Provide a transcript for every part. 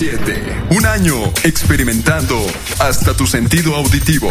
7. Un año experimentando hasta tu sentido auditivo.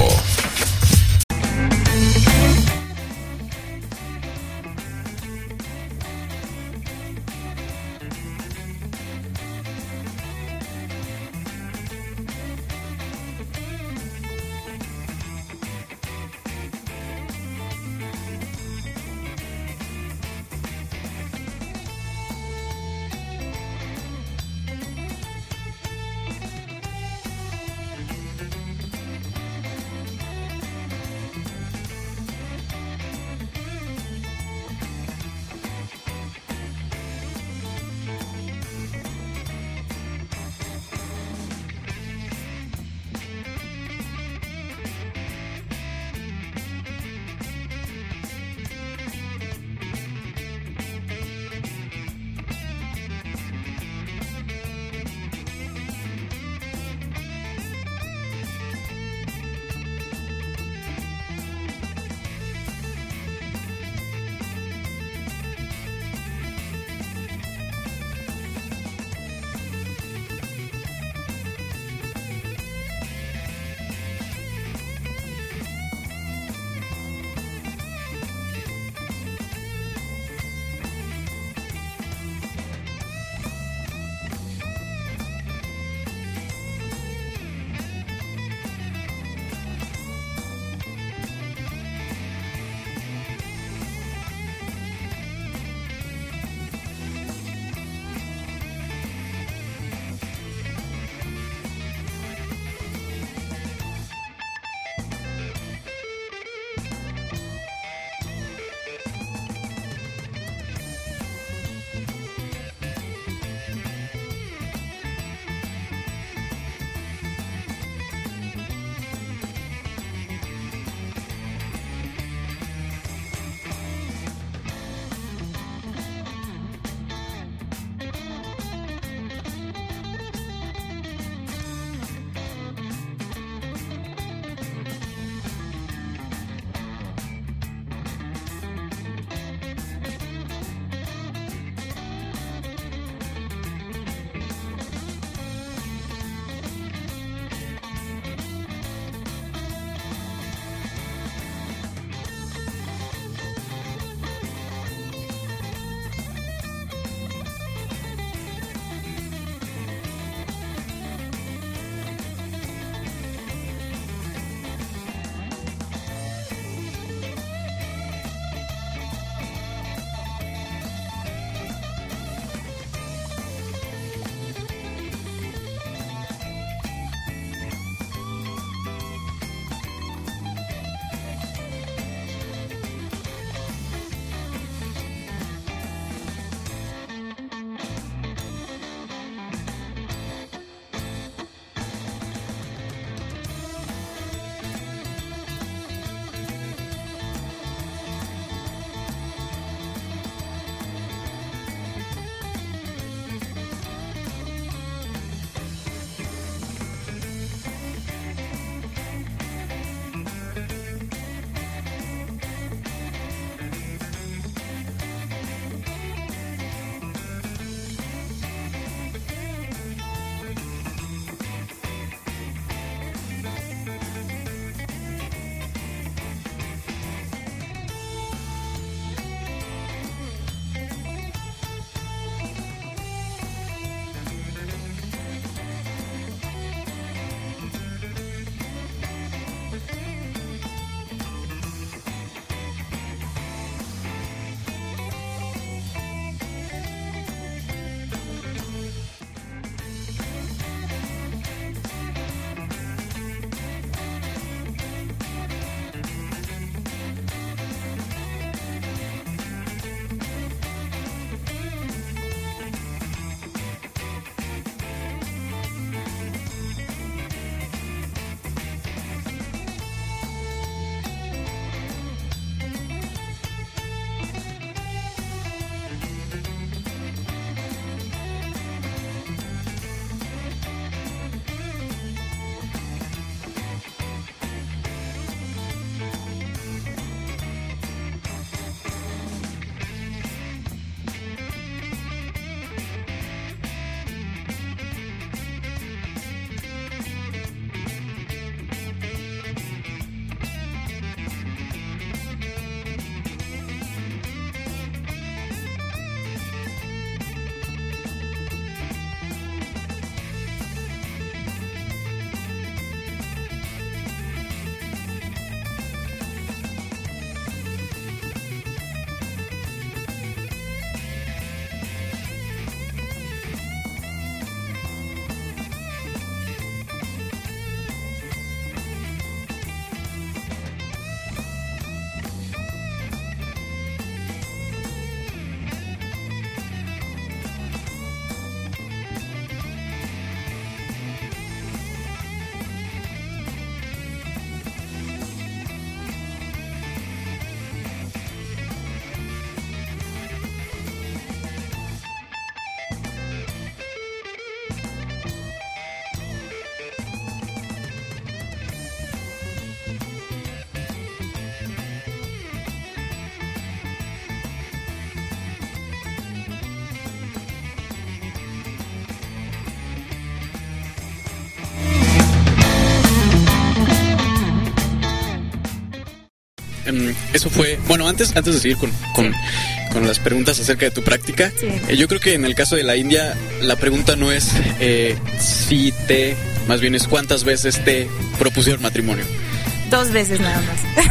eso fue... Bueno, antes de seguir con las preguntas acerca de tu práctica, yo creo que en el caso de la India, la pregunta no es si te... Más bien es cuántas veces te propusieron matrimonio. 2 veces nada más.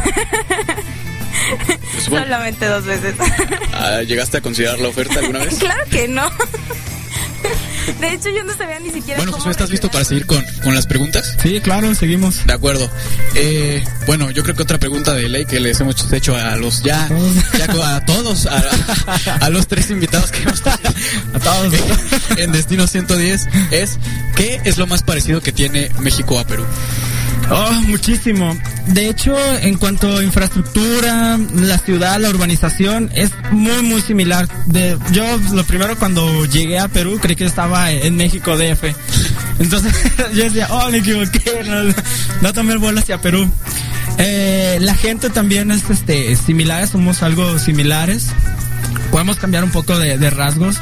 Pues bueno. Solamente 2 veces. ¿Llegaste a considerar la oferta alguna vez? Claro que no. De hecho, yo no sabía ni siquiera Bueno, cómo... Josué, ¿estás listo para seguir con las preguntas? Sí, claro, seguimos. De acuerdo. Bueno, yo creo que otra pregunta de ley que les hemos hecho a los a todos, a los 3 invitados que hemos tenido, a todos en Destino 110 es: ¿qué es lo más parecido que tiene México a Perú? Oh, muchísimo. De hecho, en cuanto a infraestructura, la ciudad, la urbanización, es muy, muy similar. Yo, lo primero, cuando llegué a Perú, creí que estaba en México DF. Entonces, yo decía, me equivoqué, no tomé el vuelo hacia Perú. La gente también es similar, somos algo similares. Podemos cambiar un poco de rasgos.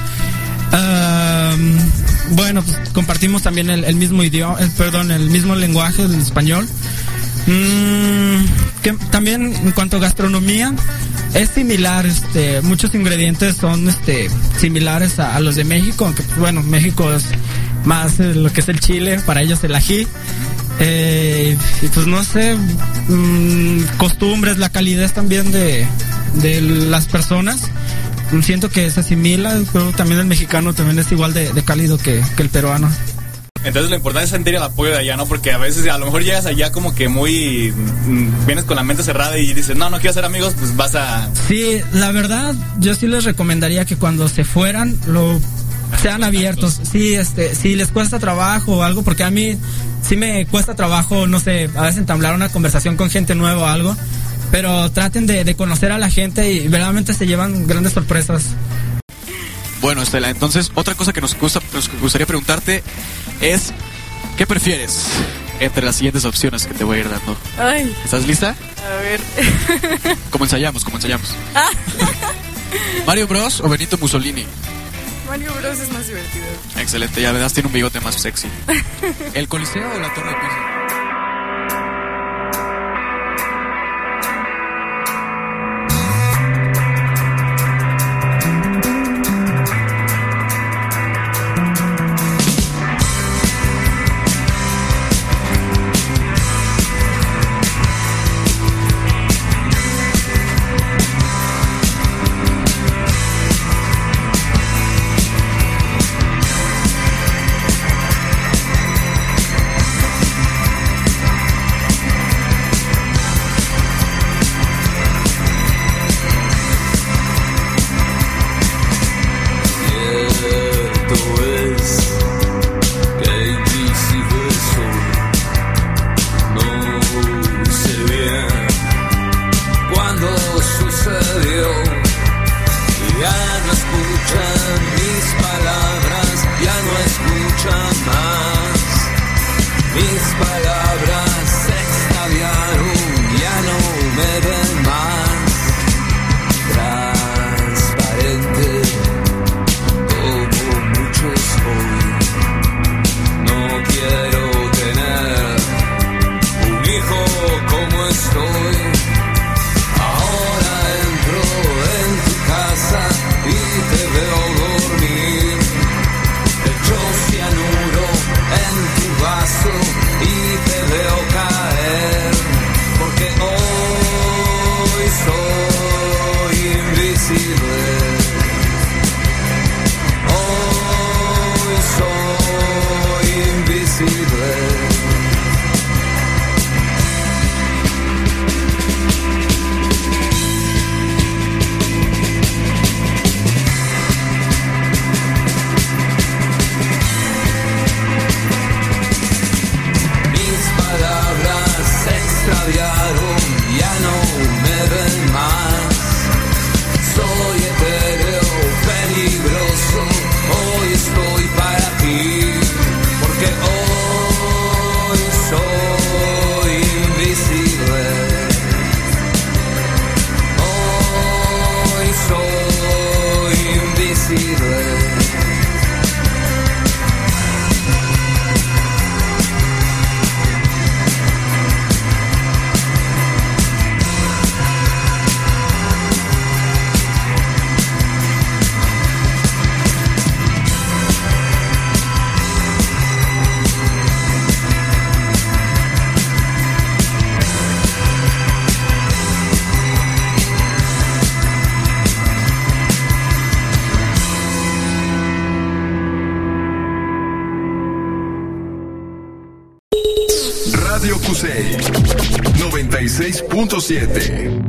Bueno, pues compartimos también el mismo idioma, el mismo lenguaje, el español. Que también en cuanto a gastronomía es similar, muchos ingredientes son similares a los de México, aunque bueno, México es más lo que es el chile, para ellos el ají. Y pues no sé, costumbres, la calidez también de las personas. Siento que se asimila, pero también el mexicano también es igual de cálido que el peruano. Entonces lo importante es sentir el apoyo de allá, ¿no? Porque a veces a lo mejor llegas allá como que muy... vienes con la mente cerrada y dices, no quiero ser amigos, pues vas a... Sí, la verdad, yo sí les recomendaría que cuando se fueran, sean abiertos. Sí, si les cuesta trabajo o algo, porque a mí sí me cuesta trabajo, no sé, a veces entablar una conversación con gente nueva o algo. Pero traten de conocer a la gente y verdaderamente se llevan grandes sorpresas. Bueno, Estela, entonces otra cosa que nos gustaría preguntarte es: ¿qué prefieres entre las siguientes opciones que te voy a ir dando? Ay. ¿Estás lista? A ver. ¿Cómo ensayamos? ¿Mario Bros o Benito Mussolini? Mario Bros es más divertido. Excelente, ya verás, tiene un bigote más sexy. ¿El Coliseo o la Torre de Pisa? Radio Cusey 96.7.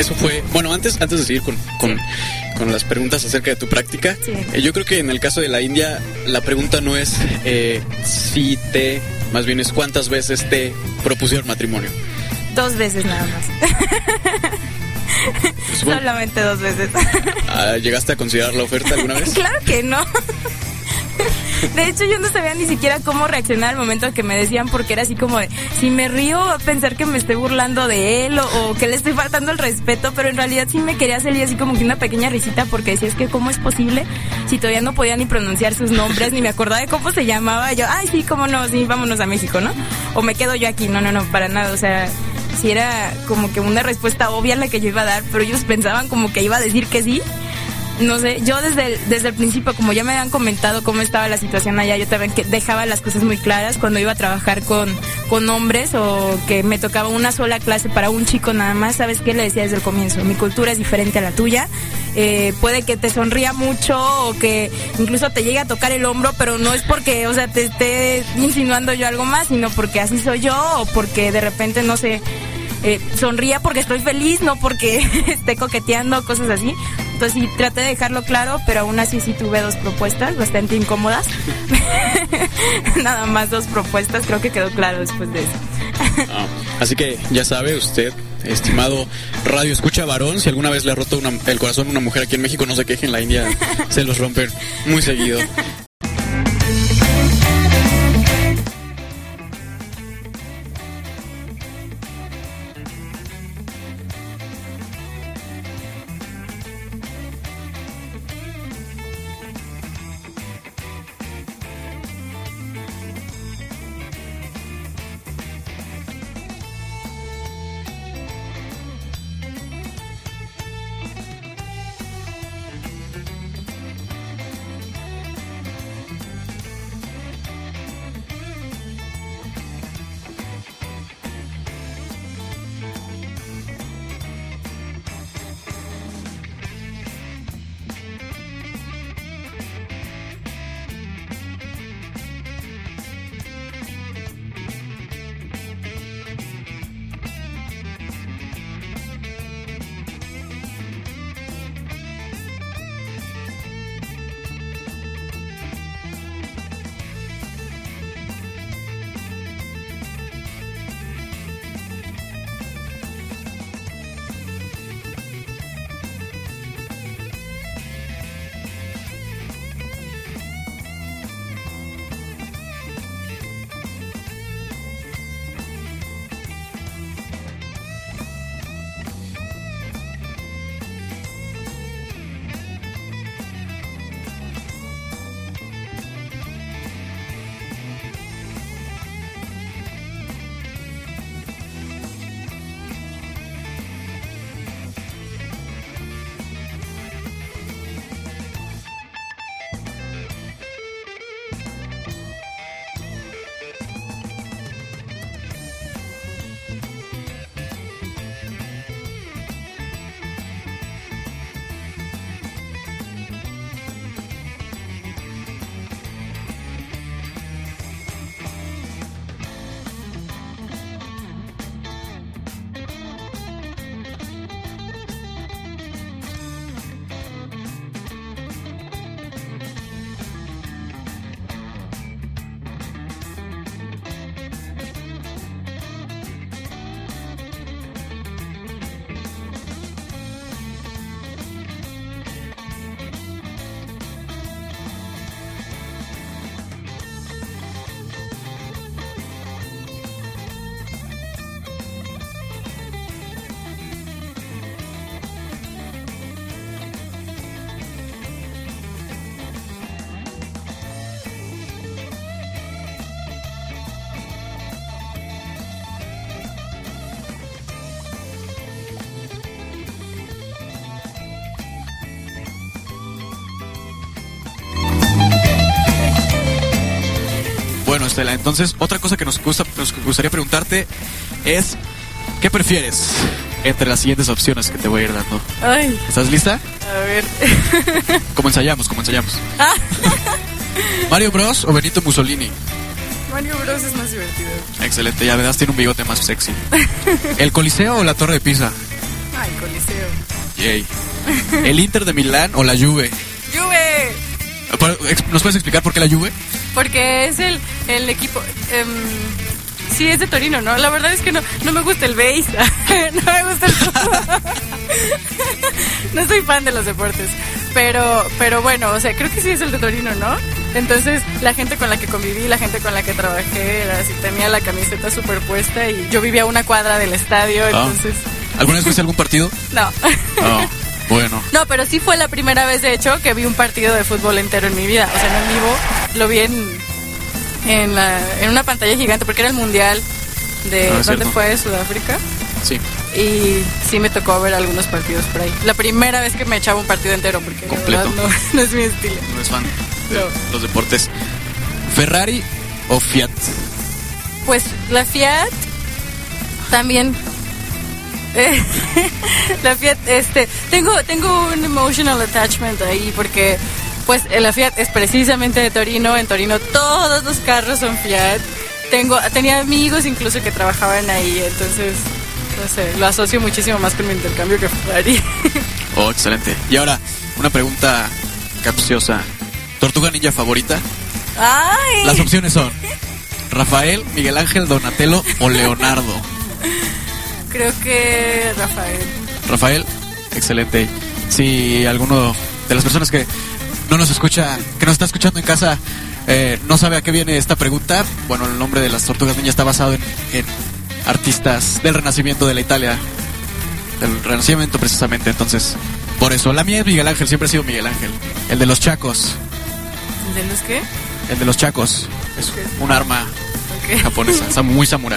eso fue... Bueno, antes de seguir con las preguntas acerca de tu práctica, Sí. Yo creo que en el caso de la India, la pregunta no es si te... Más bien es cuántas veces te propusieron matrimonio. 2 veces nada más. Supongo- Solamente 2 veces. ¿Llegaste a considerar la oferta alguna vez? Claro que no. De hecho, yo no sabía ni siquiera cómo reaccionar al momento que me decían, porque era así como de, si me río, va a pensar que me estoy burlando de él o que le estoy faltando el respeto, pero en realidad sí me quería salir así como que una pequeña risita, porque decía, es que cómo es posible si todavía no podía ni pronunciar sus nombres, ni me acordaba de cómo se llamaba. Yo, ay, sí, cómo no, sí, vámonos a México, ¿no? O me quedo yo aquí. No, para nada, o sea, sí era como que una respuesta obvia la que yo iba a dar, pero ellos pensaban como que iba a decir que sí. No sé, yo desde el principio, como ya me habían comentado cómo estaba la situación allá, yo también dejaba las cosas muy claras cuando iba a trabajar con hombres o que me tocaba una sola clase para un chico nada más. ¿Sabes qué? Le decía desde el comienzo, mi cultura es diferente a la tuya, puede que te sonría mucho o que incluso te llegue a tocar el hombro, pero no es porque, o sea, te esté insinuando yo algo más, sino porque así soy yo o porque de repente, no sé, sonría porque estoy feliz, no porque esté coqueteando, cosas así. Entonces sí, traté de dejarlo claro, pero aún así sí tuve 2 propuestas bastante incómodas. Nada más 2 propuestas, creo que quedó claro después de eso. Así que ya sabe usted, estimado radio escucha varón, si alguna vez le ha roto el corazón a una mujer aquí en México, no se queje, en la India se los rompen muy seguido. Bueno, Estela, entonces otra cosa que nos gustaría preguntarte es, ¿qué prefieres entre las siguientes opciones que te voy a ir dando? Ay, ¿Estás lista? a ver. Como ensayamos. ¿Mario Bros o Benito Mussolini? Mario Bros es más divertido. Excelente, ya verás, tiene un bigote más sexy. ¿El Coliseo o la Torre de Pisa? Ay, Coliseo. Yay. ¿El Inter de Milán o la Juve? ¡Juve! ¿Nos puedes explicar por qué la Juve? Porque es el equipo... sí, es de Torino, ¿no? La verdad es que no me gusta el béis. No me gusta el fútbol. No soy fan de los deportes. Pero bueno, o sea, creo que sí es el de Torino, ¿no? Entonces, la gente con la que conviví, la gente con la que trabajé, era así, tenía la camiseta superpuesta y yo vivía a una cuadra del estadio, entonces... ¿Alguna vez fuiste a algún partido? No. Oh, bueno. No, pero sí fue la primera vez, de hecho, que vi un partido de fútbol entero en mi vida. O sea, no en vivo, lo vi en una pantalla gigante, porque era el mundial de... ¿Dónde fue? ¿Sudáfrica? Sí. Y sí me tocó ver algunos partidos por ahí. La primera vez que me echaba un partido entero, porque completo. La verdad no es mi estilo. No es fan de los deportes. ¿Ferrari o Fiat? Pues la Fiat también... la Fiat, tengo un emotional attachment ahí, porque pues la Fiat es precisamente de Torino. En Torino todos los carros son Fiat. Tenía amigos incluso que trabajaban ahí, entonces no sé, lo asocio muchísimo más con mi intercambio que Ferrari. Oh, excelente. Y ahora, una pregunta capciosa. ¿Tortuga ninja favorita? ¡Ay! Las opciones son Rafael, Miguel Ángel, Donatello o Leonardo. Creo que Rafael, excelente. Si alguno de las personas que no nos escucha, que nos está escuchando en casa, no sabe a qué viene esta pregunta, bueno, el nombre de las Tortugas Ninja está basado en artistas del Renacimiento de la Italia, del Renacimiento precisamente, entonces, por eso. La mía es Miguel Ángel, siempre ha sido Miguel Ángel, el de los Chacos. ¿De los qué? El de los Chacos, es un arma japonesa, muy samurái.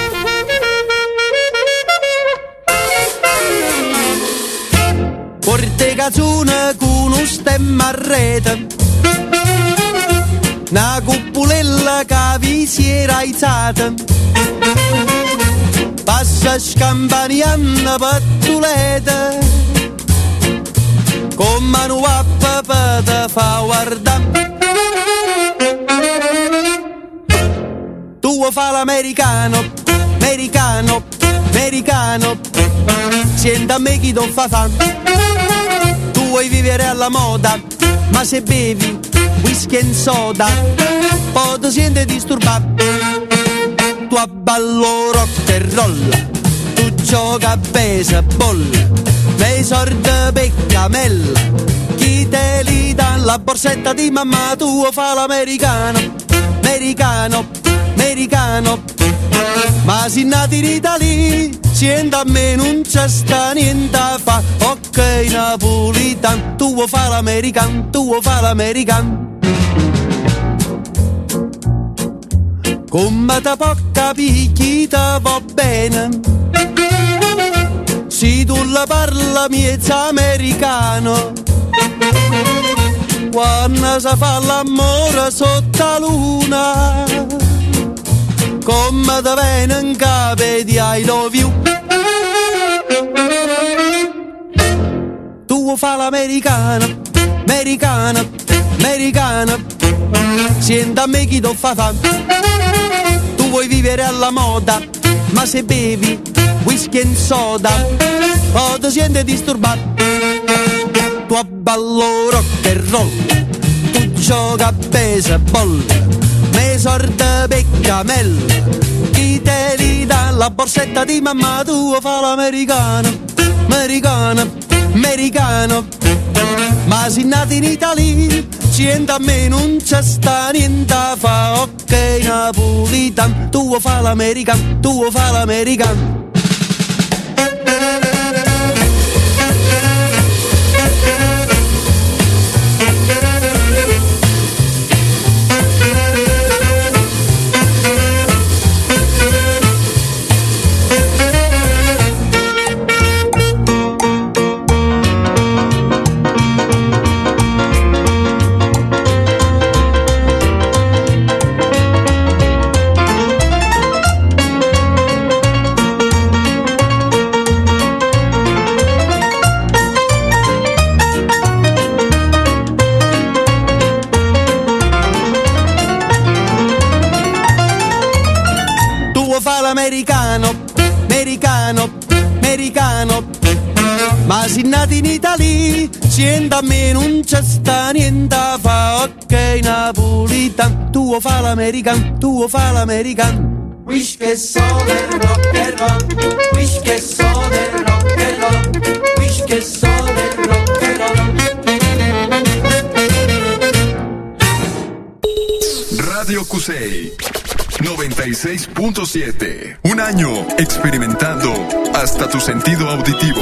Porte cazzone con un stemma a rete, una cupolella che vi si era alzata, passa scampaniando pattulete, con mano a papà te fa guardare. Tu fa l'americano, americano, americano, sienta a me chi non fa fan. Tu vuoi vivere alla moda, ma se bevi whisky e soda, poi ti senti disturbato. Tu abballo rock e roll, tu gioca a baseball, nei sordi peccamella, chi te li dà la borsetta di mamma, tu fa l'americano, americano, americano, ma si nati in Italia, sienta a me non c'è sta niente a fa, ok napolitan, tu fa l'americano, tu fa l'americano. Come te può capire chi te va bene, se tu la parla miezza americano, quando si fa l'amore sotto la luna, come te viene in capo di I love you. Tu fa l'americano, americano, americano, sienta a me chi ti fa fan. Tu vuoi vivere alla moda, ma se bevi whisky e soda, o ti senti disturbato. Tu abballo rock e roll, tu gioca a baseball, me sorte peccamella, chi te li dà la borsetta di mamma, tu fa l'americano, americano, americano, ma si nati in Italia, sienta a me non c'è sta niente a fa, ok napolitan, tu fa l'americano, tu fa l'americano. americano. Ma se nati in Italia, sienta a me non c'è sta niente a fa, ok napolitan, tu fa l'americano, tu fa l'americano. Wish che so del rock and roll, wish che so del rock and roll, wish che so del rock and roll. Radio Cusey 96.7. Un año experimentando hasta tu sentido auditivo.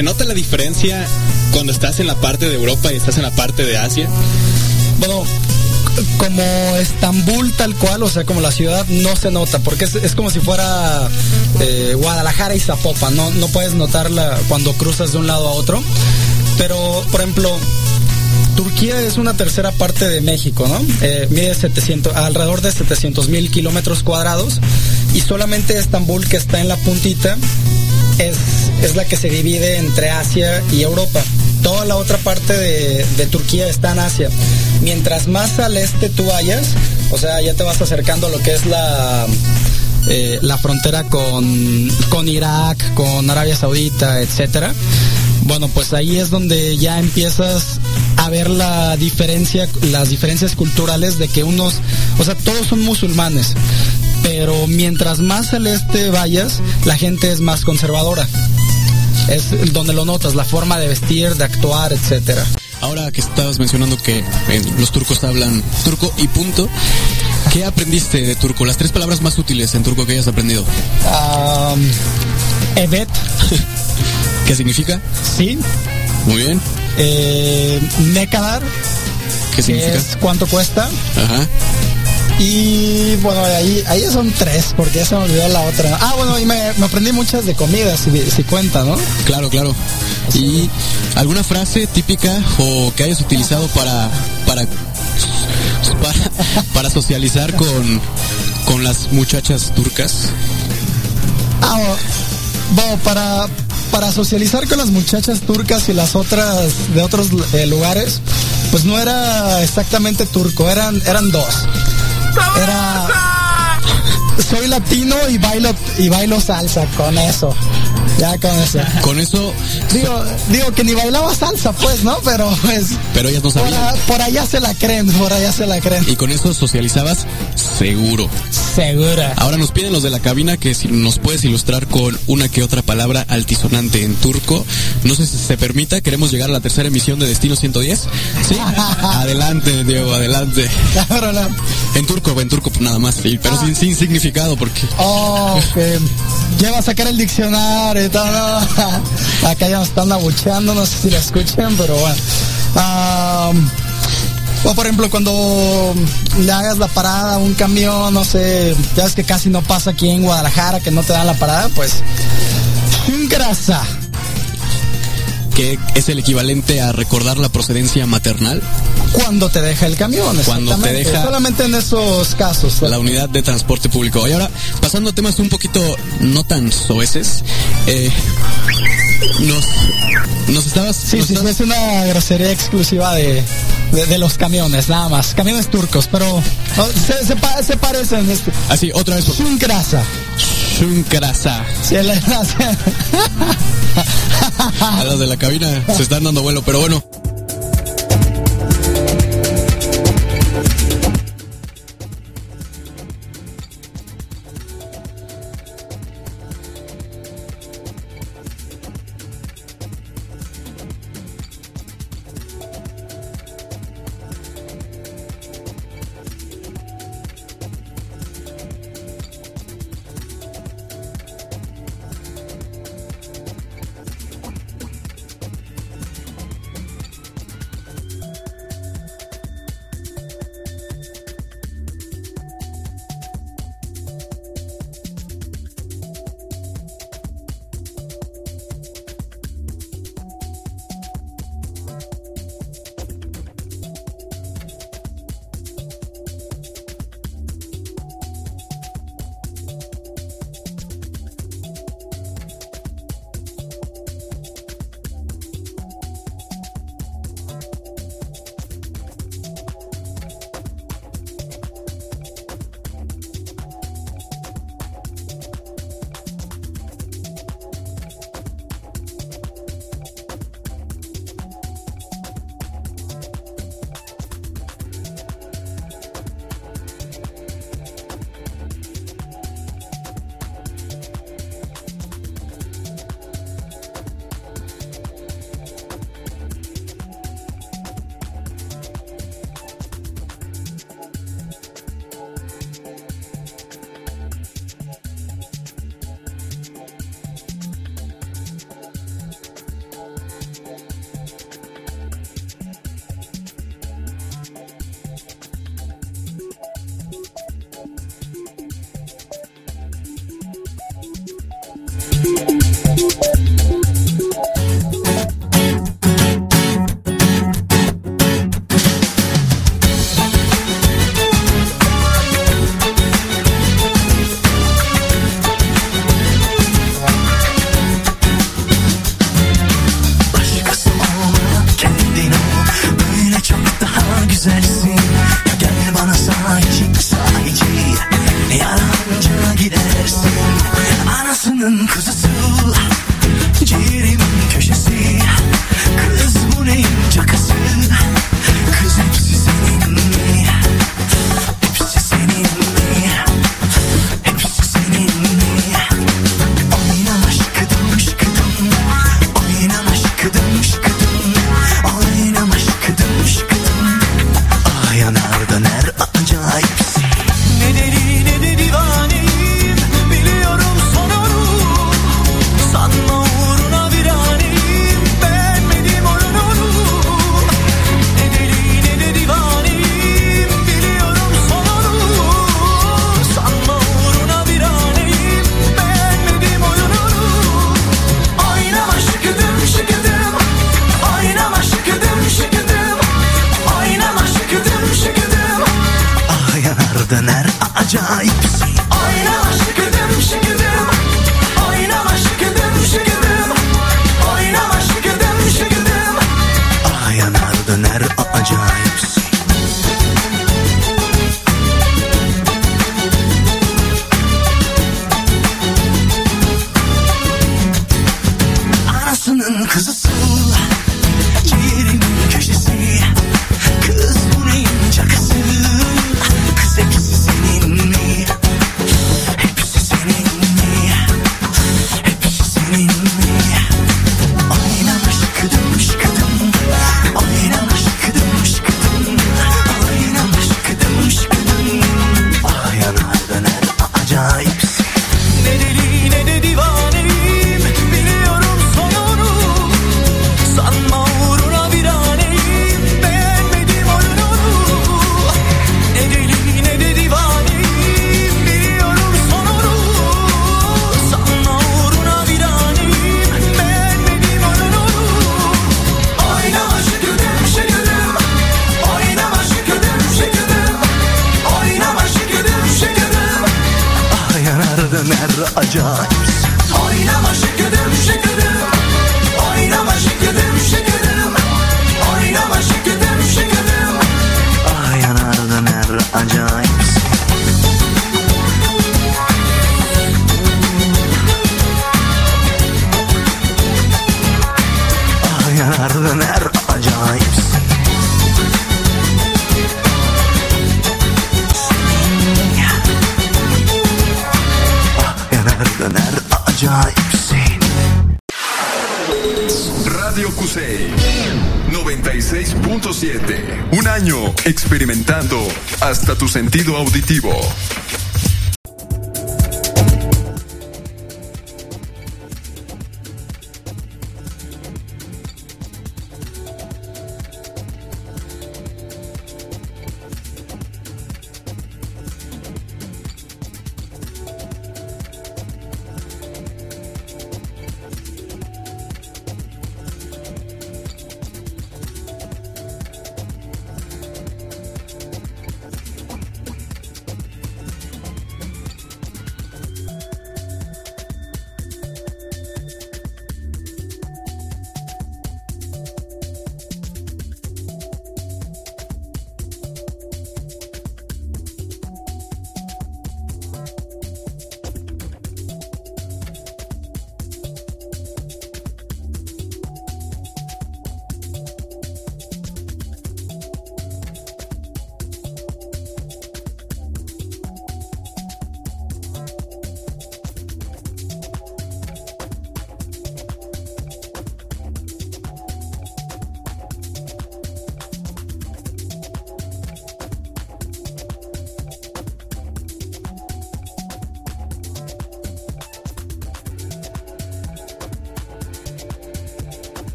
¿Se nota la diferencia cuando estás en la parte de Europa y estás en la parte de Asia? Bueno, como Estambul tal cual, o sea, como la ciudad, no se nota, porque es como si fuera Guadalajara y Zapopan, no puedes notarla cuando cruzas de un lado a otro. Pero, por ejemplo, Turquía es una tercera parte de México, ¿no? Mide alrededor de 700,000 kilómetros cuadrados, y solamente Estambul, que está en la puntita, es la que se divide entre Asia y Europa. Toda la otra parte de Turquía está en Asia. Mientras más al este tú vayas, o sea, ya te vas acercando a lo que es la frontera con Irak, con Arabia Saudita, etcétera. Bueno, pues ahí es donde ya empiezas a ver las diferencias culturales de que o sea, todos son musulmanes, pero mientras más al este vayas, la gente es más conservadora. Es donde lo notas, la forma de vestir, de actuar, etcétera. Ahora que estabas mencionando que los turcos hablan turco y punto, ¿qué aprendiste de turco? Las 3 palabras más útiles en turco que hayas aprendido. Evet. ¿Qué significa? Sí. Muy bien. Ne kadar. ¿Qué significa? Es cuánto cuesta. Ajá. Y bueno, ahí son 3, porque ya se me olvidó la otra. Bueno, y me aprendí muchas de comida, si cuenta, ¿no? Claro. ¿Y alguna frase típica o que hayas utilizado para socializar con las muchachas turcas? Bueno, para socializar con las muchachas turcas y las otras de otros lugares, pues no era exactamente turco, eran 2. Soy latino y bailo salsa, con eso. Ya con eso. Con eso. Digo que ni bailaba salsa, pues, ¿no? Pero pues. Pero ellas no sabían. Por allá se la creen. Y con eso socializabas seguro. Segura. Ahora nos piden los de la cabina que si nos puedes ilustrar con una que otra palabra altisonante en turco. No sé si se permita, queremos llegar a la 3ª emisión de Destino 110. ¿Sí? Adelante, Diego, adelante. Claro. En turco nada más, pero sin significado, porque... Okay. Ya va a sacar el diccionario y todo, ¿no? Acá ya nos están abucheando, no sé si lo escuchan, pero bueno. O por ejemplo, cuando le hagas la parada a un camión, no sé, ya ves que casi no pasa aquí en Guadalajara, que no te dan la parada, pues... grasa. Que es el equivalente a recordar la procedencia maternal. Cuando te deja el camión, cuando te deja solamente en esos casos. La unidad de transporte público. Y ahora, pasando a temas un poquito no tan soeces, nos estabas... Sí, es una grosería exclusiva de los camiones, nada más. Camiones turcos, pero se parecen. Así, otra vez. Shunkrasa. Sí, a los de la cabina se están dando vuelo, pero bueno. Radio Cusey 96.7. Un año experimentando hasta tu sentido auditivo.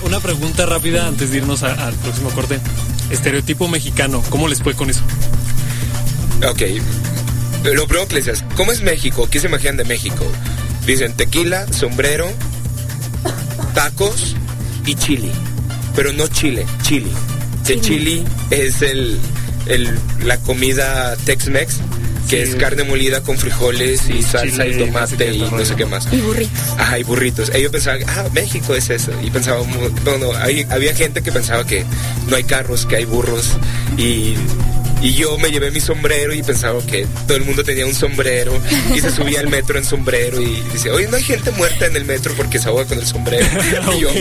Una pregunta rápida antes de irnos al próximo corte. Estereotipo mexicano, ¿cómo les fue con eso? Ok, lo primero que les dices, ¿cómo es México? ¿Qué se imaginan de México? Dicen tequila, sombrero, tacos y chili. Pero no chile. Que chili es la comida Tex-Mex, que es carne molida con frijoles y salsa y tomate y no sé qué más. Y burritos. Ajá, y burritos. Ellos pensaban, México es eso. Y pensaban, había gente que pensaba que no hay carros, que hay burros. Y yo me llevé mi sombrero y pensaba que todo el mundo tenía un sombrero y se subía al metro en sombrero y dice, oye, no hay gente muerta en el metro porque se ahoga con el sombrero. Y yo,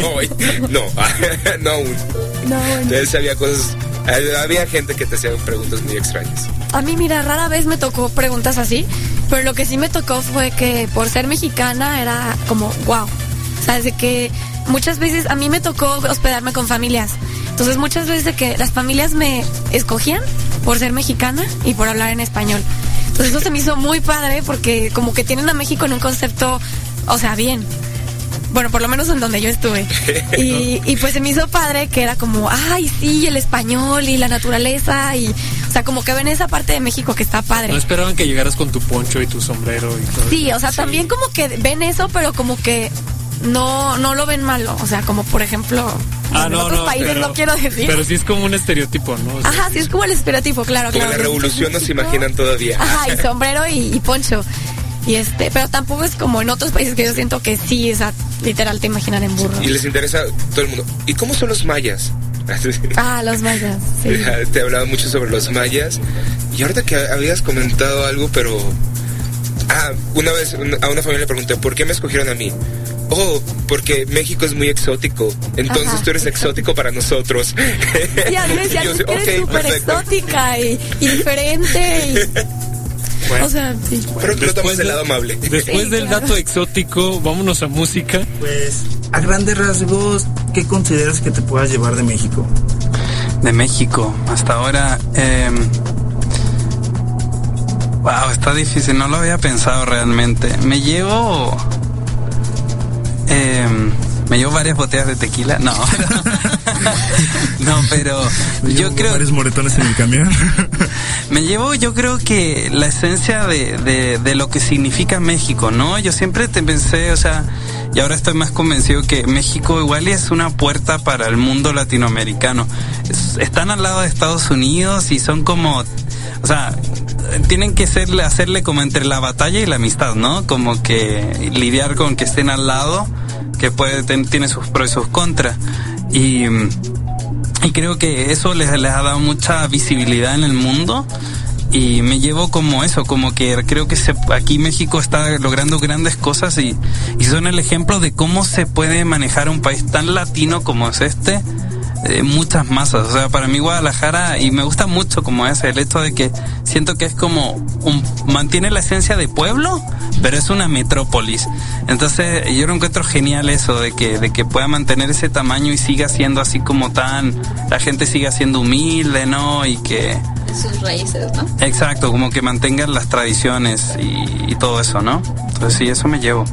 no aún. Entonces había gente que te hacía preguntas muy extrañas. A mí, mira, rara vez me tocó preguntas así, pero lo que sí me tocó fue que por ser mexicana era como, wow. O sea, de que muchas veces a mí me tocó hospedarme con familias. Entonces muchas veces de que las familias me escogían por ser mexicana y por hablar en español. Entonces eso se me hizo muy padre porque como que tienen a México en un concepto, o sea, bien. Bueno, por lo menos en donde yo estuve. Y pues se me hizo padre que era como, ay, sí, el español y la naturaleza y, o sea, como que ven esa parte de México que está padre. No esperaban que llegaras con tu poncho y tu sombrero y todo. Sí, o sea, también como que ven eso, pero como que no lo ven malo. O sea, como por ejemplo, en otros países pero, no quiero decir. Pero sí es como un estereotipo, ¿no? O sea, ajá, sí es como el estereotipo, claro. Como claro, la revolución nos imaginan todavía. Ajá, y sombrero y poncho. Y pero tampoco es como en otros países que yo siento que sí, o sea, literal te imaginan en burro. Y les interesa todo el mundo. ¿Y cómo son los mayas? Los mayas, sí. Te hablaba mucho sobre los mayas. Y ahorita que habías comentado algo, pero... una vez a una familia le pregunté, ¿por qué me escogieron a mí? Porque México es muy exótico. Entonces tú eres exótico para nosotros. Sí, a mí me decían, eres súper exótica y diferente Bueno, o sea, sí. Pero lo tomas del lado amable. Después del dato exótico, vámonos a música. Pues, a grandes rasgos, ¿qué consideras que te puedas llevar de México? De México, hasta ahora... wow, está difícil, no lo había pensado realmente. Me llevo varias botellas de tequila. No, pero yo creo... varios moretones en el camión. Me llevo, yo creo que la esencia de lo que significa México, ¿no? Yo siempre te pensé, o sea, y ahora estoy más convencido que México igual es una puerta para el mundo latinoamericano. Están al lado de Estados Unidos y son como, o sea, tienen que hacerle como entre la batalla y la amistad, ¿no? Como que lidiar con que estén al lado, que tiene sus pros y sus contras. Y creo que eso les ha dado mucha visibilidad en el mundo. Y me llevo como eso, como que creo que aquí México está logrando grandes cosas y son el ejemplo de cómo se puede manejar un país tan latino como es muchas masas. O sea, para mí Guadalajara, y me gusta mucho como es el hecho de que siento que es como mantiene la esencia de pueblo, pero es una metrópolis. Entonces yo lo encuentro genial eso de que pueda mantener ese tamaño y siga siendo así como la gente siga siendo humilde, ¿no? Y que sus raíces, ¿no? Exacto, como que mantengan las tradiciones y todo eso, ¿no? Entonces sí, eso me llevo.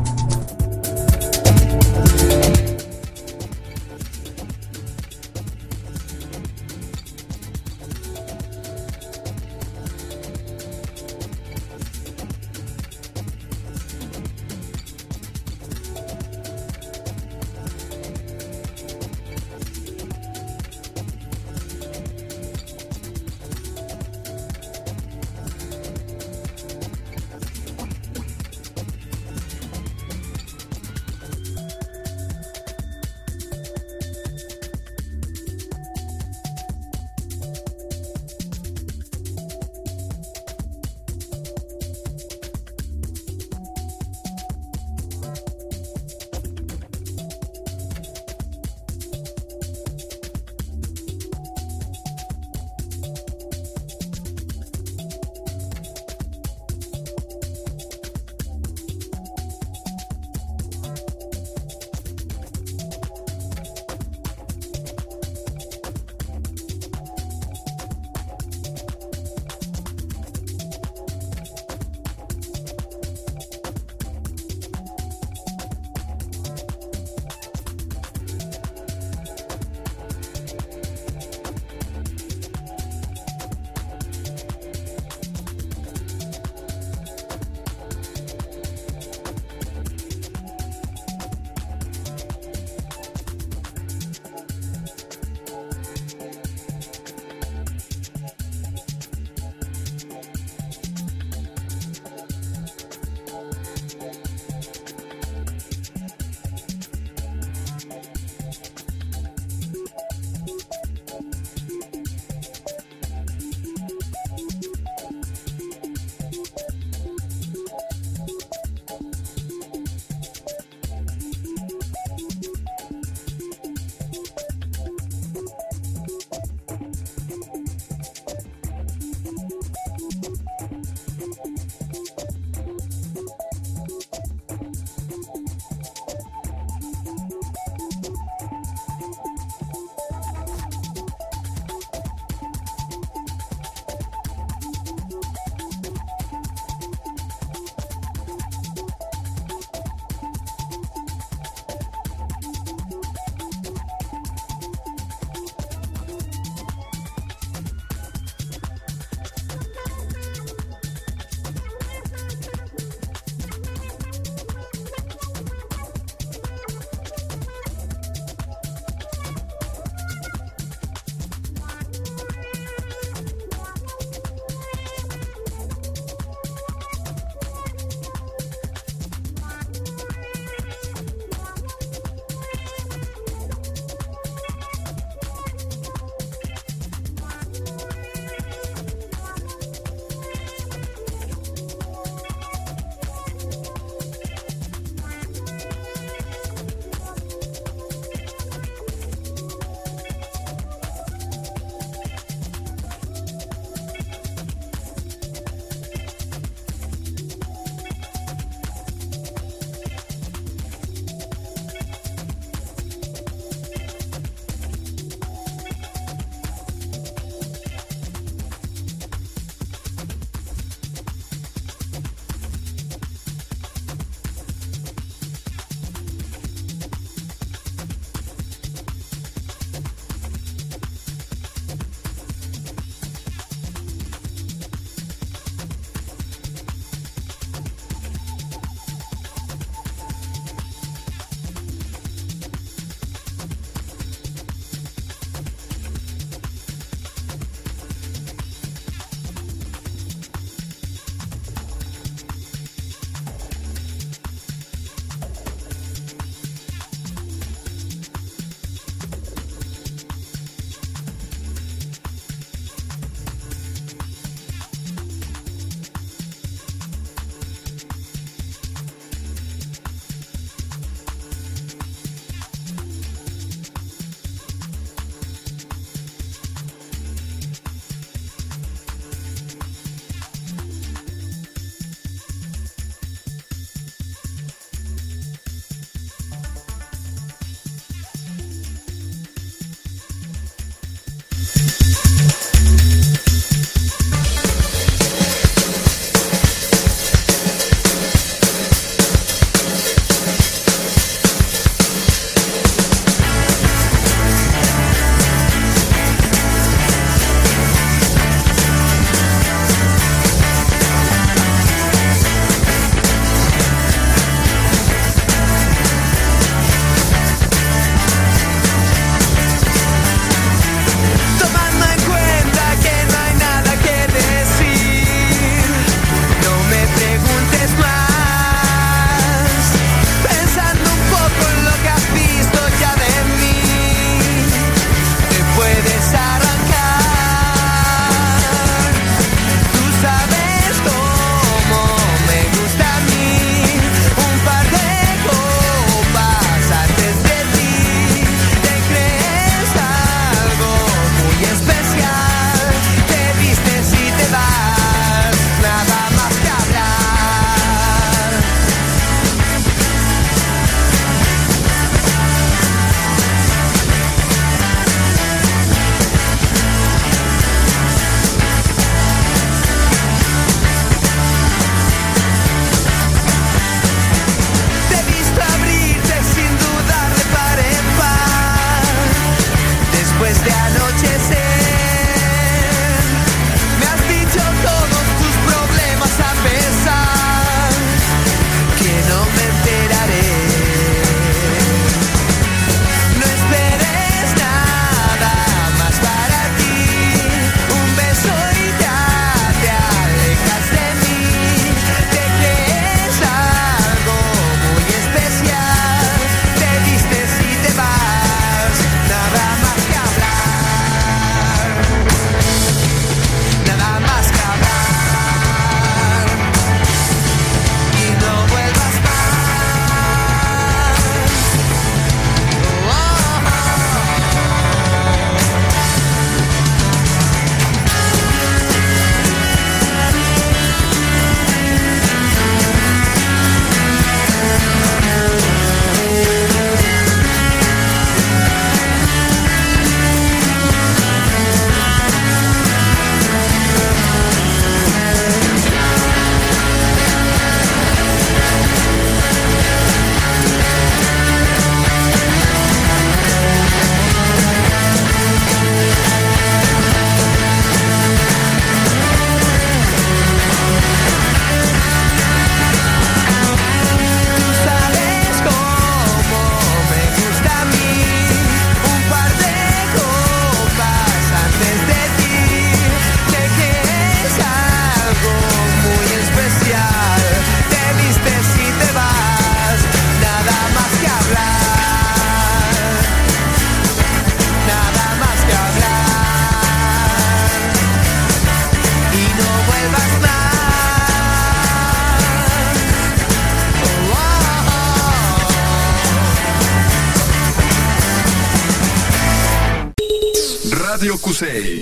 Radio Cusey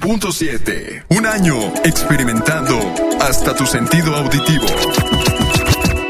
96.7. Un año experimentando hasta tu sentido auditivo.